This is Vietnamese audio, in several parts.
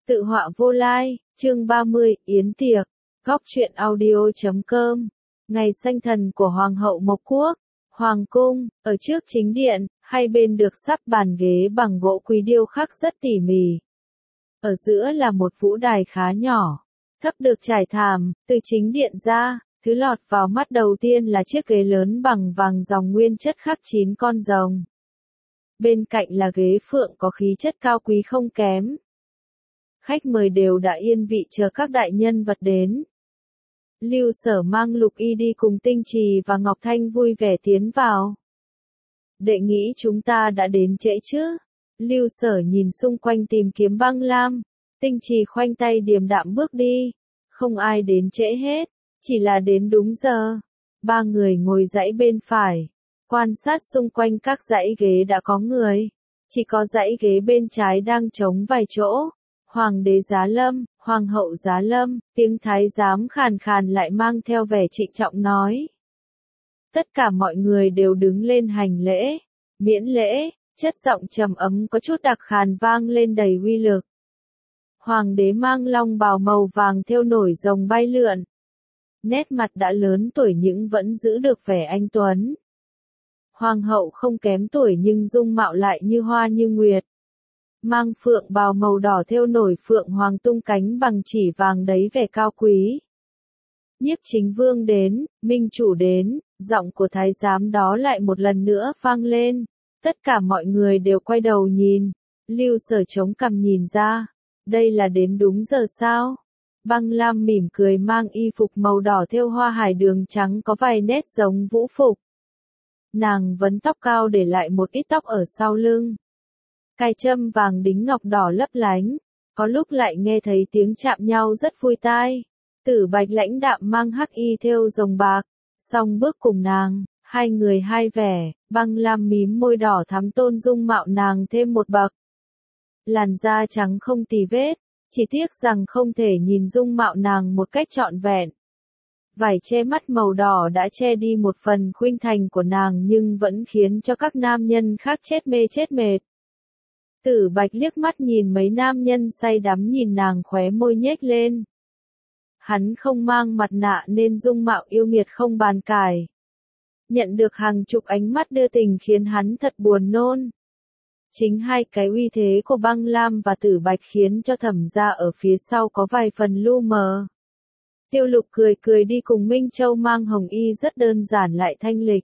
Tự họa vô lai, chương 30, Yến tiệc, góc truyện audio.com. Ngày sanh thần của Hoàng hậu Mộc Quốc, Hoàng cung, ở trước chính điện, hai bên được sắp bàn ghế bằng gỗ quý điêu khắc rất tỉ mỉ. Ở giữa là một vũ đài khá nhỏ, thấp được trải thảm, từ chính điện ra, thứ lọt vào mắt đầu tiên là chiếc ghế lớn bằng vàng dòng nguyên chất khắc 9 con rồng. Bên cạnh là ghế phượng có khí chất cao quý không kém. Khách mời đều đã yên vị chờ các đại nhân vật đến. Lưu Sở mang Lục Y đi cùng Tinh Trì và Ngọc Thanh vui vẻ tiến vào. Đệ nghĩ chúng ta đã đến trễ chứ? Lưu Sở nhìn xung quanh tìm kiếm Băng Lam. Tinh Trì khoanh tay điềm đạm bước đi. Không ai đến trễ hết, chỉ là đến đúng giờ. Ba người ngồi dãy bên phải. Quan sát xung quanh các dãy ghế đã có người. Chỉ có dãy ghế bên trái đang trống vài chỗ. Hoàng đế giá lâm, hoàng hậu giá lâm, tiếng thái giám khàn khàn lại mang theo vẻ trịnh trọng nói. Tất cả mọi người đều đứng lên hành lễ, miễn lễ, chất giọng trầm ấm có chút đặc khàn vang lên đầy uy lực. Hoàng đế mang long bào màu vàng thêu nổi rồng bay lượn. Nét mặt đã lớn tuổi nhưng vẫn giữ được vẻ anh tuấn. Hoàng hậu không kém tuổi nhưng dung mạo lại như hoa như nguyệt. Mang phượng bào màu đỏ thêu nổi phượng hoàng tung cánh bằng chỉ vàng đấy vẻ cao quý. Nhiếp Chính Vương đến, minh chủ đến, giọng của thái giám đó lại một lần nữa vang lên. Tất cả mọi người đều quay đầu nhìn. Lưu Sở chống cằm nhìn ra. Đây là đến đúng giờ sao? Băng Lam mỉm cười mang y phục màu đỏ thêu hoa hải đường trắng có vài nét giống vũ phục. Nàng vấn tóc cao để lại một ít tóc ở sau lưng. Cài châm vàng đính ngọc đỏ lấp lánh, có lúc lại nghe thấy tiếng chạm nhau rất vui tai. Tử Bạch lãnh đạm mang hắc y thêu rồng bạc, song bước cùng nàng, hai người hai vẻ, Băng Lam mím môi đỏ thắm tôn dung mạo nàng thêm một bậc. Làn da trắng không tì vết, chỉ tiếc rằng không thể nhìn dung mạo nàng một cách trọn vẹn. Vải che mắt màu đỏ đã che đi một phần khuynh thành của nàng nhưng vẫn khiến cho các nam nhân khác chết mê chết mệt. Tử Bạch liếc mắt nhìn mấy nam nhân say đắm nhìn nàng khóe môi nhếch lên. Hắn không mang mặt nạ nên dung mạo yêu nghiệt không bàn cãi. Nhận được hàng chục ánh mắt đưa tình khiến hắn thật buồn nôn. Chính hai cái uy thế của Băng Lam và Tử Bạch khiến cho Thẩm gia ở phía sau có vài phần lu mờ. Tiêu Lục cười cười đi cùng Minh Châu mang hồng y rất đơn giản lại thanh lịch.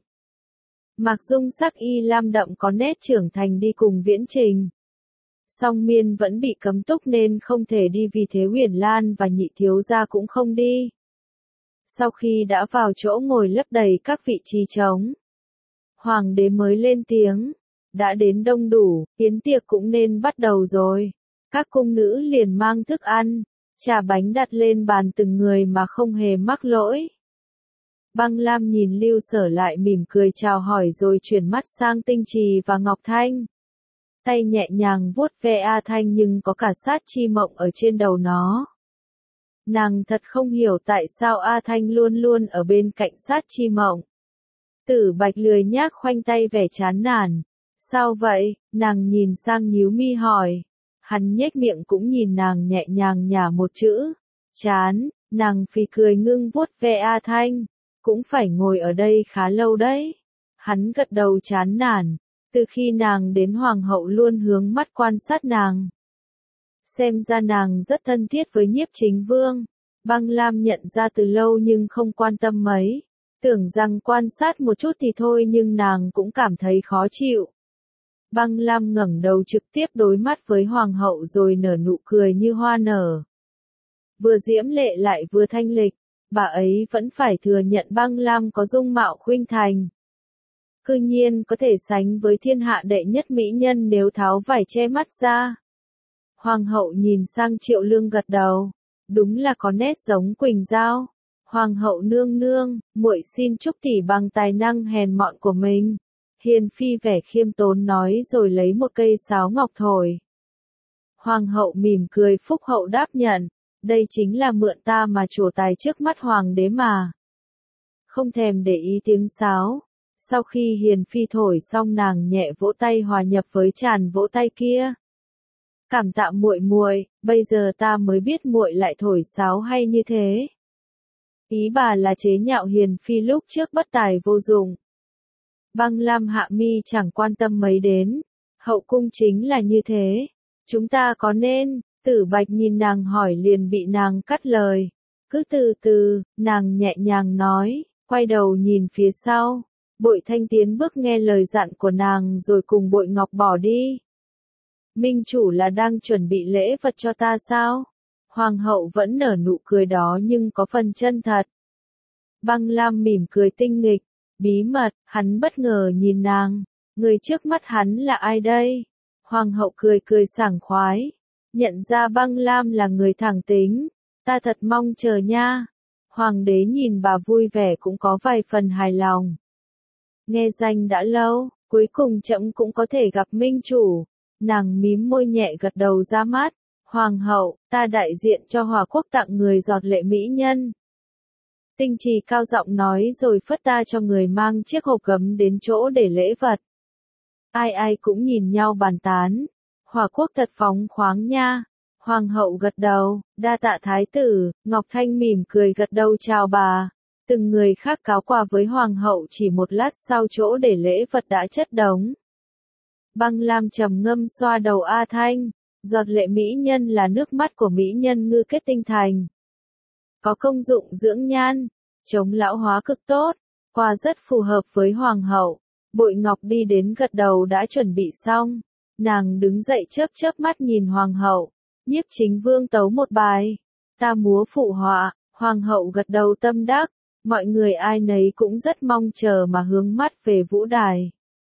Mạc Dung sắc y lam đậm có nét trưởng thành đi cùng Viễn Trình. Song Miên vẫn bị cấm túc nên không thể đi vì thế Huyền Lan và Nhị thiếu gia cũng không đi. Sau khi đã vào chỗ ngồi lấp đầy các vị trí trống, Hoàng đế mới lên tiếng, đã đến đông đủ, yến tiệc cũng nên bắt đầu rồi. Các cung nữ liền mang thức ăn, trà bánh đặt lên bàn từng người mà không hề mắc lỗi. Băng Lam nhìn Lưu Sở lại mỉm cười chào hỏi rồi chuyển mắt sang Tinh Trì và Ngọc Thanh. Tay nhẹ nhàng vuốt ve A Thanh nhưng có cả sát chi mộng ở trên đầu nó. Nàng thật không hiểu tại sao A Thanh luôn luôn ở bên cạnh sát chi mộng. Tử Bạch lười nhác khoanh tay vẻ chán nản. Sao vậy? Nàng nhìn sang nhíu mi hỏi. Hắn nhếch miệng cũng nhìn nàng nhẹ nhàng nhả một chữ. Chán, nàng phì cười ngưng vuốt ve A Thanh. Cũng phải ngồi ở đây khá lâu đấy. Hắn gật đầu chán nản. Từ khi nàng đến hoàng hậu luôn hướng mắt quan sát nàng. Xem ra nàng rất thân thiết với Nhiếp Chính Vương. Băng Lam nhận ra từ lâu nhưng không quan tâm mấy. Tưởng rằng quan sát một chút thì thôi nhưng nàng cũng cảm thấy khó chịu. Băng Lam ngẩng đầu trực tiếp đối mắt với hoàng hậu rồi nở nụ cười như hoa nở. Vừa diễm lệ lại vừa thanh lịch, bà ấy vẫn phải thừa nhận Băng Lam có dung mạo khuynh thành. Cư nhiên có thể sánh với thiên hạ đệ nhất mỹ nhân nếu tháo vải che mắt ra. Hoàng hậu nhìn sang Triệu Lương gật đầu. Đúng là có nét giống Quỳnh Giao. Hoàng hậu nương nương, muội xin chúc tỷ bằng tài năng hèn mọn của mình. Hiền phi vẻ khiêm tốn nói rồi lấy một cây sáo ngọc thổi. Hoàng hậu mỉm cười phúc hậu đáp nhận. Đây chính là mượn ta mà trổ tài trước mắt hoàng đế mà. Không thèm để ý tiếng sáo. Sau khi Hiền phi thổi xong nàng nhẹ vỗ tay hòa nhập với tràn vỗ tay kia. Cảm tạ muội muội, bây giờ ta mới biết muội lại thổi sáo hay như thế. Ý bà là chế nhạo Hiền Phi lúc trước bất tài vô dụng. Băng Lam hạ mi chẳng quan tâm mấy đến. Hậu cung chính là như thế. Chúng ta có nên, Tử Bạch nhìn nàng hỏi liền bị nàng cắt lời. Cứ từ từ, nàng nhẹ nhàng nói, quay đầu nhìn phía sau. Bội Thanh tiến bước nghe lời dặn của nàng rồi cùng Bội Ngọc bỏ đi. Minh chủ là đang chuẩn bị lễ vật cho ta sao? Hoàng hậu vẫn nở nụ cười đó nhưng có phần chân thật. Băng Lam mỉm cười tinh nghịch, bí mật, hắn bất ngờ nhìn nàng. Người trước mắt hắn là ai đây? Hoàng hậu cười cười sảng khoái. Nhận ra Băng Lam là người thẳng tính. Ta thật mong chờ nha. Hoàng đế nhìn bà vui vẻ cũng có vài phần hài lòng. Nghe danh đã lâu, cuối cùng trẫm cũng có thể gặp minh chủ. Nàng mím môi nhẹ gật đầu ra mắt. Hoàng hậu, ta đại diện cho Hòa quốc tặng người giọt lệ mỹ nhân. Tinh Trì cao giọng nói rồi phất ta cho người mang chiếc hộp gấm đến chỗ để lễ vật. Ai ai cũng nhìn nhau bàn tán. Hòa quốc thật phóng khoáng nha. Hoàng hậu gật đầu, đa tạ thái tử. Ngọc Thanh mỉm cười gật đầu chào bà. Từng người khác cáo quà với hoàng hậu chỉ một lát sau chỗ để lễ vật đã chất đống. Băng Lam trầm ngâm xoa đầu A Thanh. Giọt lệ mỹ nhân là nước mắt của mỹ nhân ngư kết tinh thành. Có công dụng dưỡng nhan, chống lão hóa cực tốt, quà rất phù hợp với hoàng hậu. Bội Ngọc đi đến gật đầu đã chuẩn bị xong. Nàng đứng dậy chớp chớp mắt nhìn hoàng hậu. Nhiếp Chính Vương tấu một bài. Ta múa phụ họa, hoàng hậu gật đầu tâm đắc. Mọi người ai nấy cũng rất mong chờ mà hướng mắt về vũ đài.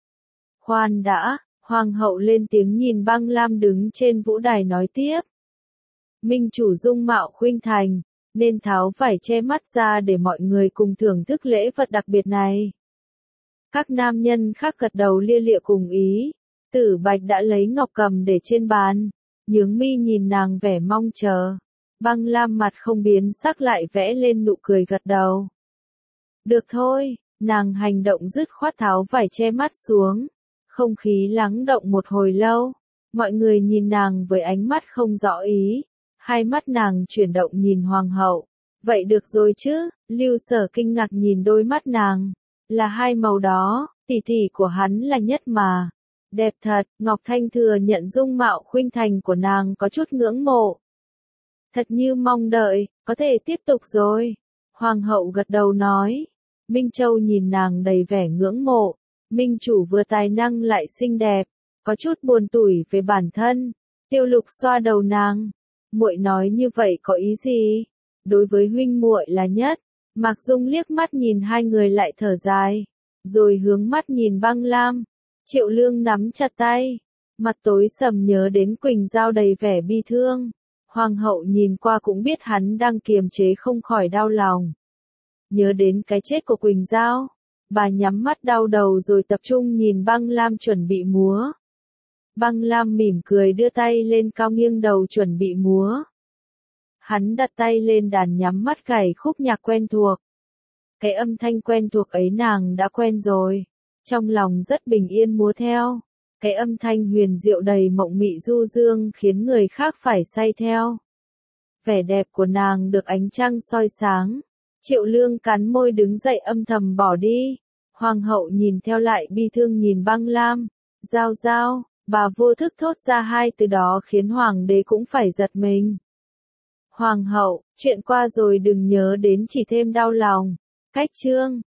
Khoan đã, hoàng hậu lên tiếng nhìn Băng Lam đứng trên vũ đài nói tiếp. Minh chủ dung mạo khuynh thành, nên tháo vải che mắt ra để mọi người cùng thưởng thức lễ vật đặc biệt này. Các nam nhân khác gật đầu lia lịa cùng ý. Tử Bạch đã lấy ngọc cầm để trên bàn. Nhướng mi nhìn nàng vẻ mong chờ. Băng Lam mặt không biến sắc lại vẽ lên nụ cười gật đầu. Được thôi, nàng hành động dứt khoát tháo vải che mắt xuống. Không khí lắng động một hồi lâu. Mọi người nhìn nàng với ánh mắt không rõ ý. Hai mắt nàng chuyển động nhìn hoàng hậu. Vậy được rồi chứ, Lưu Sở kinh ngạc nhìn đôi mắt nàng. Là hai màu đó, tỷ tỷ của hắn là nhất mà. Đẹp thật, Ngọc Thanh thừa nhận dung mạo khuynh thành của nàng có chút ngưỡng mộ. Thật như mong đợi, có thể tiếp tục rồi. Hoàng hậu gật đầu nói. Minh Châu nhìn nàng đầy vẻ ngưỡng mộ. Minh chủ vừa tài năng lại xinh đẹp, có chút buồn tủi về bản thân. Tiêu Lục xoa đầu nàng. Muội nói như vậy có ý gì? Đối với huynh muội là nhất. Mạc Dung liếc mắt nhìn hai người lại thở dài, rồi hướng mắt nhìn Băng Lam. Triệu Lương nắm chặt tay, mặt tối sầm nhớ đến Quỳnh Giao đầy vẻ bi thương. Hoàng hậu nhìn qua cũng biết hắn đang kiềm chế không khỏi đau lòng. Nhớ đến cái chết của Quỳnh Giao, bà nhắm mắt đau đầu rồi tập trung nhìn Băng Lam chuẩn bị múa. Băng Lam mỉm cười đưa tay lên cao nghiêng đầu chuẩn bị múa. Hắn đặt tay lên đàn nhắm mắt gảy khúc nhạc quen thuộc. Cái âm thanh quen thuộc ấy nàng đã quen rồi. Trong lòng rất bình yên múa theo. Cái âm thanh huyền diệu đầy mộng mị du dương khiến người khác phải say theo. Vẻ đẹp của nàng được ánh trăng soi sáng. Triệu Lương cắn môi đứng dậy âm thầm bỏ đi. Hoàng hậu nhìn theo lại bi thương nhìn Băng Lam. Giao giao, bà vô thức thốt ra hai từ đó khiến hoàng đế cũng phải giật mình. Hoàng hậu, chuyện qua rồi đừng nhớ đến chỉ thêm đau lòng. Cách chương